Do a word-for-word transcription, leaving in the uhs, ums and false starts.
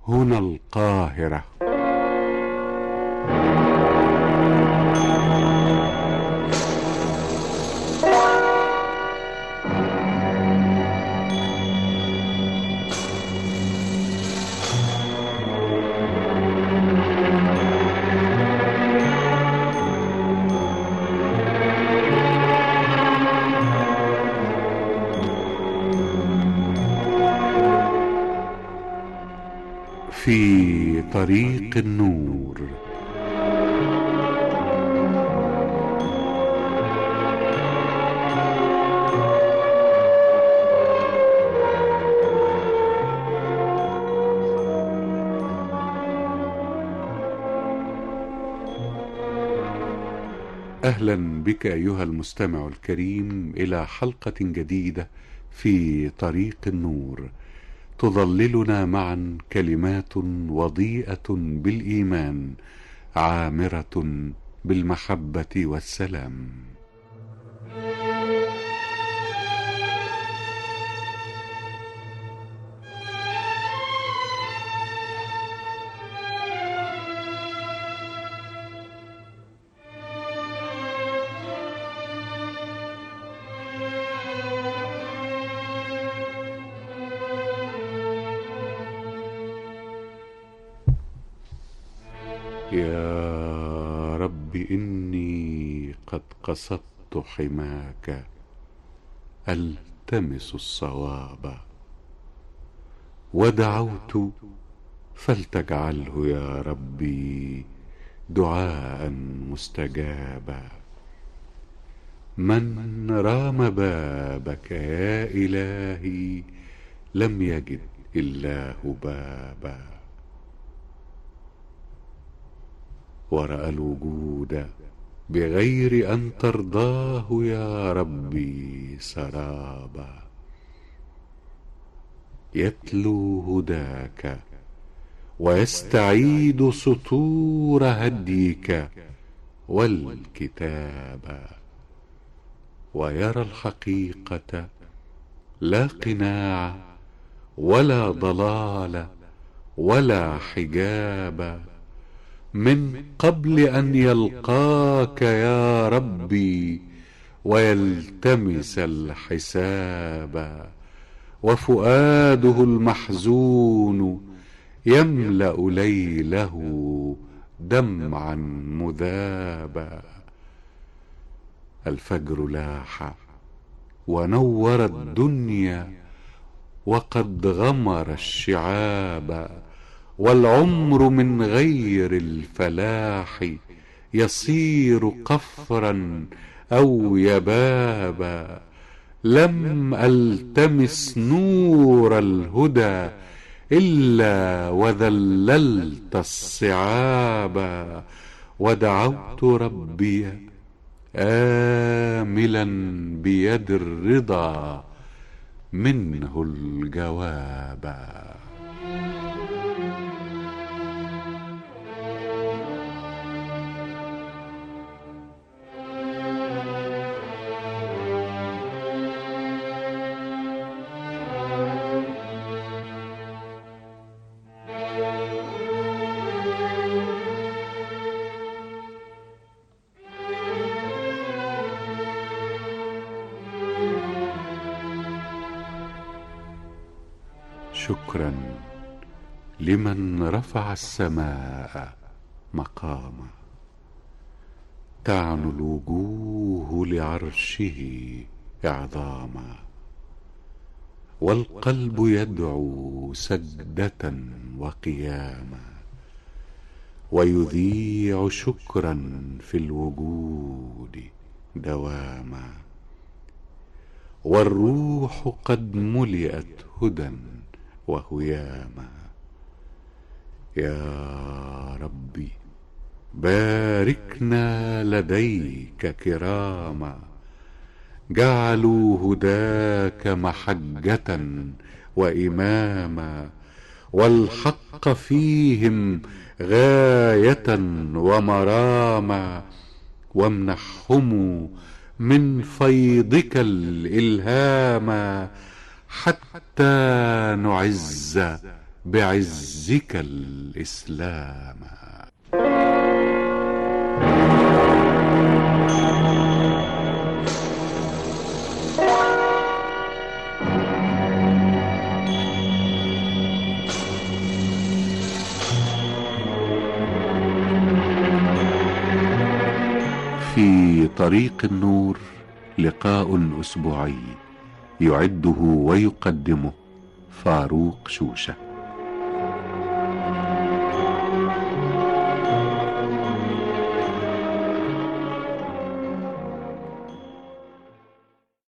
هنا القاهرة. في طريق النور. أهلا بك أيها المستمع الكريم إلى حلقة جديدة في طريق النور، تظللنا معا كلمات وضيئة بالإيمان، عامرة بالمحبة والسلام. يا رب إني قد قصدت حماك ألتمس الصواب، ودعوت فلتجعله يا ربي دعاء مستجابا. من رام بابك يا إلهي لم يجد إلاه بابا، ورأى الوجود بغير أن ترضاه يا ربي سرابا. يتلو هداك ويستعيد سطور هديك والكتابا، ويرى الحقيقة لا قناع ولا ضلال ولا حجابا، من قبل أن يلقاك يا ربي ويلتمس الحساب. وفؤاده المحزون يملأ ليله دمعا مذابا. الفجر لاح ونور الدنيا وقد غمر الشعاب، والعمر من غير الفلاح يصير قفرا أو يبابا. لم ألتمس نور الهدى إلا وذللت الصعابا، ودعوت ربي آملا بيد الرضا منه الجوابا. شكرا لمن رفع السماء مقاما، تعنو الوجوه لعرشه إعظاما، والقلب يدعو سجدة وقياما، ويذيع شكرا في الوجود دواما. والروح قد ملئت هدى وهياما. يا ربي باركنا لديك كراما، جعلوا هداك محجة وإماما، والحق فيهم غاية ومراما. وامنحهم من فيضك الإلهام، حتى نعز بعزك الإسلام. في طريق النور لقاء أسبوعي، يعده ويقدمه فاروق شوشة.